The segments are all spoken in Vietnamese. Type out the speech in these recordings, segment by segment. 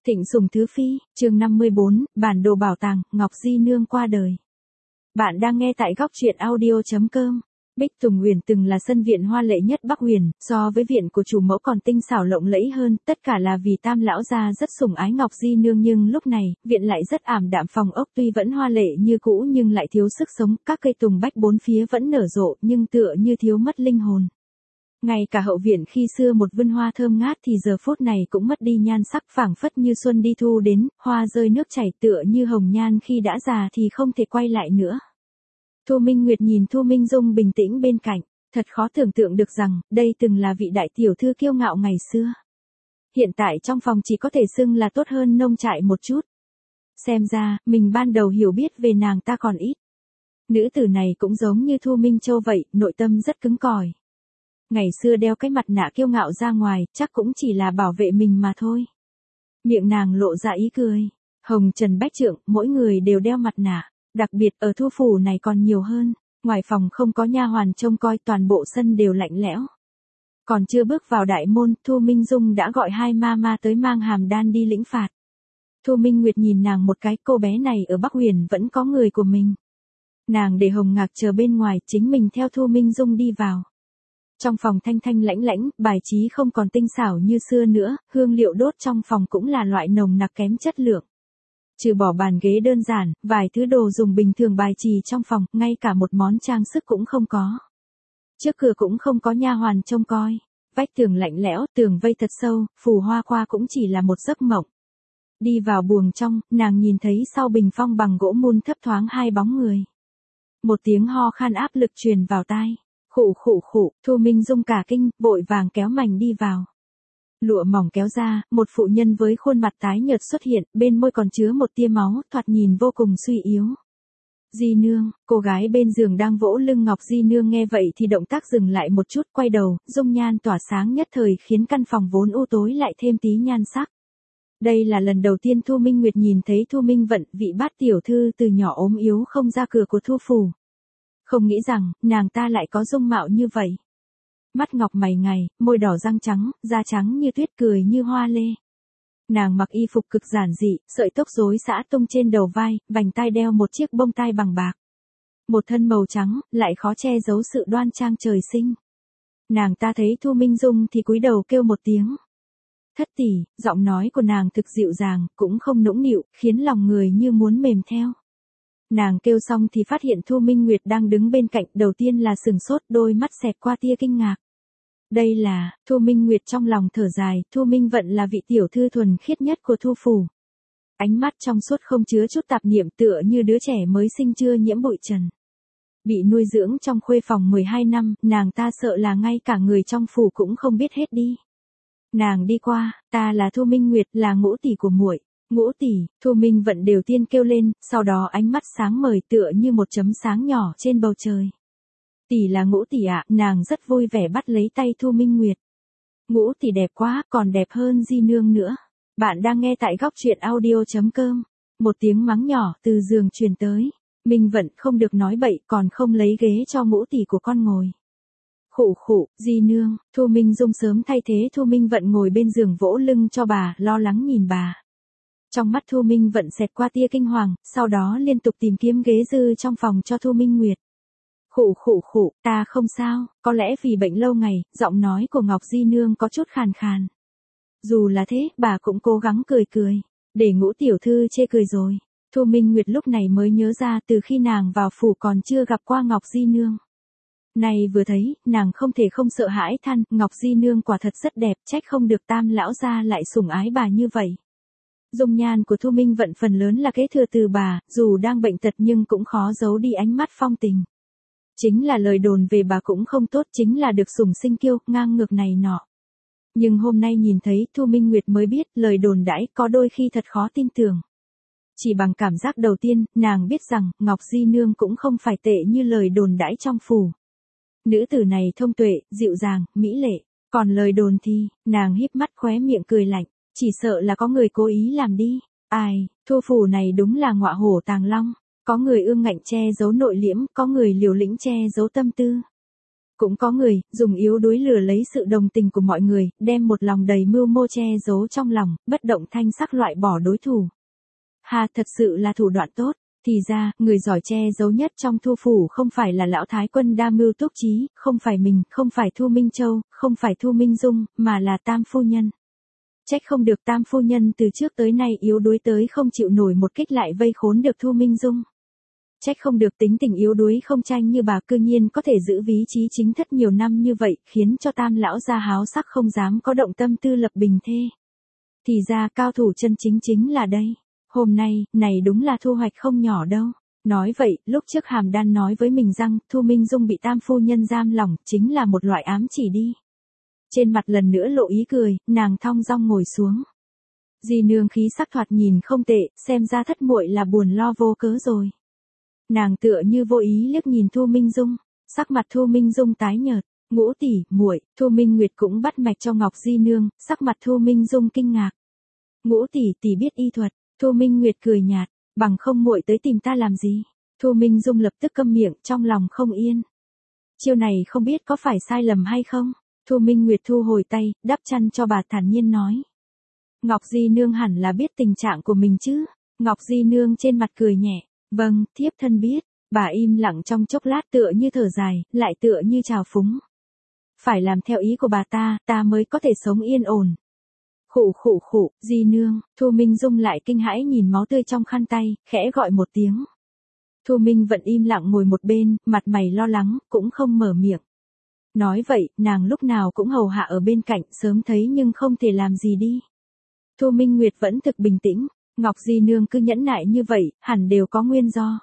Thịnh Sùng Thứ Phi, chương 54, bản đồ bảo tàng, Ngọc Di Nương qua đời. Bạn đang nghe tại góc truyện audio.com. Bích Tùng Huyền từng là sân viện hoa lệ nhất Bắc Huyền, so với viện của chủ mẫu còn tinh xảo lộng lẫy hơn, tất cả là vì Tam lão gia rất sủng ái Ngọc Di Nương, nhưng lúc này, viện lại rất ảm đạm, phòng ốc tuy vẫn hoa lệ như cũ nhưng lại thiếu sức sống, các cây tùng bách bốn phía vẫn nở rộ nhưng tựa như thiếu mất linh hồn. Ngay cả hậu viện khi xưa một vườn hoa thơm ngát thì giờ phút này cũng mất đi nhan sắc, phảng phất như xuân đi thu đến, hoa rơi nước chảy, tựa như hồng nhan khi đã già thì không thể quay lại nữa. Thu Minh Nguyệt nhìn Thu Minh Dung bình tĩnh bên cạnh, thật khó tưởng tượng được rằng, đây từng là vị đại tiểu thư kiêu ngạo ngày xưa. Hiện tại trong phòng chỉ có thể xưng là tốt hơn nông trại một chút. Xem ra, mình ban đầu hiểu biết về nàng ta còn ít. Nữ tử này cũng giống như Thu Minh Châu vậy, nội tâm rất cứng cỏi. Ngày xưa đeo cái mặt nạ kiêu ngạo ra ngoài, chắc cũng chỉ là bảo vệ mình mà thôi. Miệng nàng lộ ra ý cười. Hồng Trần Bách Trượng, mỗi người đều đeo mặt nạ. Đặc biệt ở Thu phủ này còn nhiều hơn. Ngoài phòng không có nha hoàn trông coi, toàn bộ sân đều lạnh lẽo. Còn chưa bước vào đại môn, Thu Minh Dung đã gọi hai ma tới mang hàm đan đi lĩnh phạt. Thu Minh Nguyệt nhìn nàng một cái, cô bé này ở Bắc Huyền vẫn có người của mình. Nàng để Hồng Ngạc chờ bên ngoài, chính mình theo Thu Minh Dung đi vào. Trong phòng thanh thanh lãnh lãnh, bài trí không còn tinh xảo như xưa nữa, hương liệu đốt trong phòng cũng là loại nồng nặc kém chất lượng. Trừ bỏ bàn ghế đơn giản, vài thứ đồ dùng bình thường bài trì trong phòng, ngay cả một món trang sức cũng không có. Trước cửa cũng không có nha hoàn trông coi. Vách tường lạnh lẽo, tường vây thật sâu, phù hoa qua cũng chỉ là một giấc mộng. Đi vào buồng trong, nàng nhìn thấy sau bình phong bằng gỗ mun thấp thoáng hai bóng người. Một tiếng ho khan áp lực truyền vào tai. Khụ khụ khụ, Thu Minh Dung cả kinh, vội vàng kéo mành đi vào. Lụa mỏng kéo ra, một phụ nhân với khuôn mặt tái nhợt xuất hiện, bên môi còn chứa một tia máu, thoạt nhìn vô cùng suy yếu. Di Nương, cô gái bên giường đang vỗ lưng Ngọc Di Nương nghe vậy thì động tác dừng lại một chút, quay đầu, dung nhan tỏa sáng nhất thời khiến căn phòng vốn u tối lại thêm tí nhan sắc. Đây là lần đầu tiên Thu Minh Nguyệt nhìn thấy Thu Minh Vận, vị bát tiểu thư từ nhỏ ốm yếu không ra cửa của Thu phủ. Không nghĩ rằng, nàng ta lại có dung mạo như vậy. Mắt ngọc mày ngài, môi đỏ răng trắng, da trắng như tuyết, cười như hoa lê. Nàng mặc y phục cực giản dị, sợi tóc rối xõa tung trên đầu vai, vành tai đeo một chiếc bông tai bằng bạc. Một thân màu trắng, lại khó che giấu sự đoan trang trời sinh. Nàng ta thấy Thu Minh Dung thì cúi đầu kêu một tiếng. Thất tỷ, giọng nói của nàng thực dịu dàng, cũng không nũng nịu, khiến lòng người như muốn mềm theo. Nàng kêu xong thì phát hiện Thu Minh Nguyệt đang đứng bên cạnh, đầu tiên là sừng sốt, đôi mắt xẹt qua tia kinh ngạc. Đây là, Thu Minh Nguyệt trong lòng thở dài, Thu Minh Vận là vị tiểu thư thuần khiết nhất của Thu phủ. Ánh mắt trong suốt không chứa chút tạp niệm, tựa như đứa trẻ mới sinh chưa nhiễm bụi trần. Bị nuôi dưỡng trong khuê phòng 12 năm, nàng ta sợ là ngay cả người trong phủ cũng không biết hết đi. Nàng đi qua, ta là Thu Minh Nguyệt, là ngũ tỷ của muội. Ngũ tỷ, Thu Minh Vận đều tiên kêu lên, sau đó ánh mắt sáng ngời tựa như một chấm sáng nhỏ trên bầu trời. Tỷ là Ngũ tỷ ạ, nàng rất vui vẻ bắt lấy tay Thu Minh Nguyệt. Ngũ tỷ đẹp quá, còn đẹp hơn Di Nương nữa. Bạn đang nghe tại góc truyện audio.com. Một tiếng mắng nhỏ từ giường truyền tới. Minh Vận không được nói bậy, còn không lấy ghế cho Ngũ tỷ của con ngồi. Khụ khụ, Di Nương, Thu Minh Dung sớm thay thế Thu Minh Vận ngồi bên giường vỗ lưng cho bà, lo lắng nhìn bà. Trong mắt Thu Minh Vận xẹt qua tia kinh hoàng, sau đó liên tục tìm kiếm ghế dư trong phòng cho Thu Minh Nguyệt. Khụ khụ khụ, ta không sao, có lẽ vì bệnh lâu ngày, giọng nói của Ngọc Di Nương có chút khàn khàn. Dù là thế, bà cũng cố gắng cười cười, để Ngũ tiểu thư chê cười rồi. Thu Minh Nguyệt lúc này mới nhớ ra từ khi nàng vào phủ còn chưa gặp qua Ngọc Di Nương. Này vừa thấy, nàng không thể không sợ hãi than, Ngọc Di Nương quả thật rất đẹp, trách không được Tam lão gia lại sủng ái bà như vậy. Dung nhan của Thu Minh Vận phần lớn là kế thừa từ bà, dù đang bệnh tật nhưng cũng khó giấu đi ánh mắt phong tình. Chính là lời đồn về bà cũng không tốt, chính là được sủng sinh kiêu, ngang ngược này nọ. Nhưng hôm nay nhìn thấy Thu Minh Nguyệt mới biết, lời đồn đãi có đôi khi thật khó tin tưởng. Chỉ bằng cảm giác đầu tiên, nàng biết rằng, Ngọc Di Nương cũng không phải tệ như lời đồn đãi trong phủ. Nữ tử này thông tuệ, dịu dàng, mỹ lệ. Còn lời đồn thì, nàng híp mắt khóe miệng cười lạnh. Chỉ sợ là có người cố ý làm đi. Ai, Thu phủ này đúng là ngọa hổ tàng long. Có người ương ngạnh che giấu nội liễm, có người liều lĩnh che giấu tâm tư. Cũng có người, dùng yếu đuối lừa lấy sự đồng tình của mọi người, đem một lòng đầy mưu mô che giấu trong lòng, bất động thanh sắc loại bỏ đối thủ. Hà, thật sự là thủ đoạn tốt. Thì ra, người giỏi che giấu nhất trong Thu phủ không phải là lão thái quân đa mưu túc trí, không phải mình, không phải Thu Minh Châu, không phải Thu Minh Dung, mà là Tam phu nhân. Trách không được Tam phu nhân từ trước tới nay yếu đuối tới không chịu nổi một kích lại vây khốn được Thu Minh Dung. Trách không được tính tình yếu đuối không tranh như bà cư nhiên có thể giữ ví trí chính thất nhiều năm như vậy, khiến cho Tam lão gia háo sắc không dám có động tâm tư lập bình thê. Thì ra cao thủ chân chính chính là đây. Hôm nay, này đúng là thu hoạch không nhỏ đâu. Nói vậy, lúc trước Hàm Đan nói với mình rằng, Thu Minh Dung bị Tam phu nhân giam lỏng, chính là một loại ám chỉ đi. Trên mặt lần nữa lộ ý cười, nàng thong dong ngồi xuống. Di nương khí sắc thoạt nhìn không tệ, xem ra thất muội là buồn lo vô cớ rồi. Nàng tựa như vô ý liếc nhìn Thu Minh Dung, sắc mặt Thu Minh Dung tái nhợt. Ngũ tỷ, muội, Thu Minh Nguyệt cũng bắt mạch cho Ngọc Di nương, sắc mặt Thu Minh Dung kinh ngạc. Ngũ tỷ tỷ biết y thuật. Thu Minh Nguyệt cười nhạt, bằng không muội tới tìm ta làm gì? Thu Minh Dung lập tức câm miệng, trong lòng không yên. Chiêu này không biết có phải sai lầm hay không? Thu Minh Nguyệt thu hồi tay, đắp chăn cho bà thản nhiên nói. Ngọc Di nương hẳn là biết tình trạng của mình chứ? Ngọc Di nương trên mặt cười nhẹ, vâng, thiếp thân biết. Bà im lặng trong chốc lát tựa như thở dài, lại tựa như trào phúng. Phải làm theo ý của bà ta mới có thể sống yên ổn. Khụ, Di nương, Thu Minh Dung lại kinh hãi nhìn máu tươi trong khăn tay, khẽ gọi một tiếng. Thu Minh vẫn im lặng ngồi một bên, mặt mày lo lắng, cũng không mở miệng. Nói vậy, nàng lúc nào cũng hầu hạ ở bên cạnh, sớm thấy nhưng không thể làm gì đi. Thu Minh Nguyệt vẫn thực bình tĩnh, Ngọc Di nương cứ nhẫn nại như vậy, hẳn đều có nguyên do.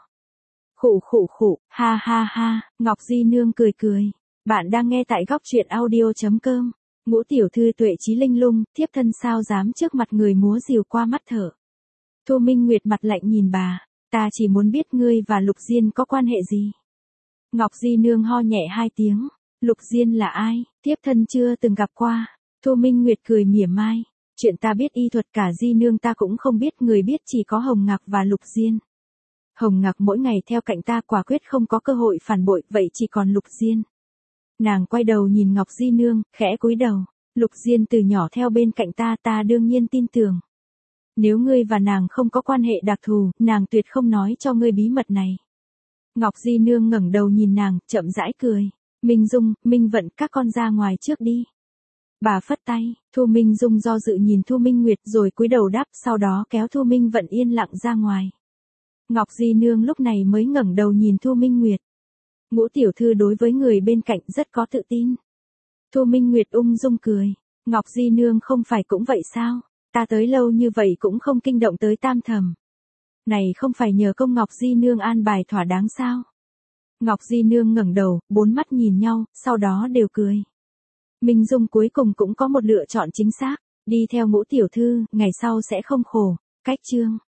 Khụ, ha, Ngọc Di nương cười. Bạn đang nghe tại góc truyện audio.com. Ngũ tiểu thư tuệ trí linh lung, thiếp thân sao dám trước mặt người múa rìu qua mắt thở. Thu Minh Nguyệt mặt lạnh nhìn bà, ta chỉ muốn biết ngươi và Lục Diên có quan hệ gì. Ngọc Di nương ho nhẹ hai tiếng, Lục Diên là ai, thiếp thân chưa từng gặp qua. Thu Minh Nguyệt cười mỉa mai, chuyện ta biết y thuật cả Di nương ta cũng không biết, người biết chỉ có Hồng Ngạc và Lục Diên. Hồng Ngạc mỗi ngày theo cạnh ta quả quyết không có cơ hội phản bội, vậy chỉ còn Lục Diên. Nàng quay đầu nhìn Ngọc Di nương, khẽ cúi đầu. Lục Diên từ nhỏ theo bên cạnh ta đương nhiên tin tưởng. Nếu ngươi và nàng không có quan hệ đặc thù, nàng tuyệt không nói cho ngươi bí mật này. Ngọc Di nương ngẩng đầu nhìn nàng, chậm rãi cười. Minh Dung, Minh Vận, các con ra ngoài trước đi. Bà phất tay, Thu Minh Dung do dự nhìn Thu Minh Nguyệt rồi cúi đầu đáp, sau đó kéo Thu Minh Vận yên lặng ra ngoài. Ngọc Di nương lúc này mới ngẩng đầu nhìn Thu Minh Nguyệt. Ngũ tiểu thư đối với người bên cạnh rất có tự tin. Thu Minh Nguyệt ung dung cười. Ngọc Di nương không phải cũng vậy sao? Ta tới lâu như vậy cũng không kinh động tới Tam thẩm. Này không phải nhờ công Ngọc Di nương an bài thỏa đáng sao? Ngọc Di nương ngẩng đầu, bốn mắt nhìn nhau, sau đó đều cười. Minh Dung cuối cùng cũng có một lựa chọn chính xác. Đi theo Ngũ tiểu thư, ngày sau sẽ không khổ. Cách chương.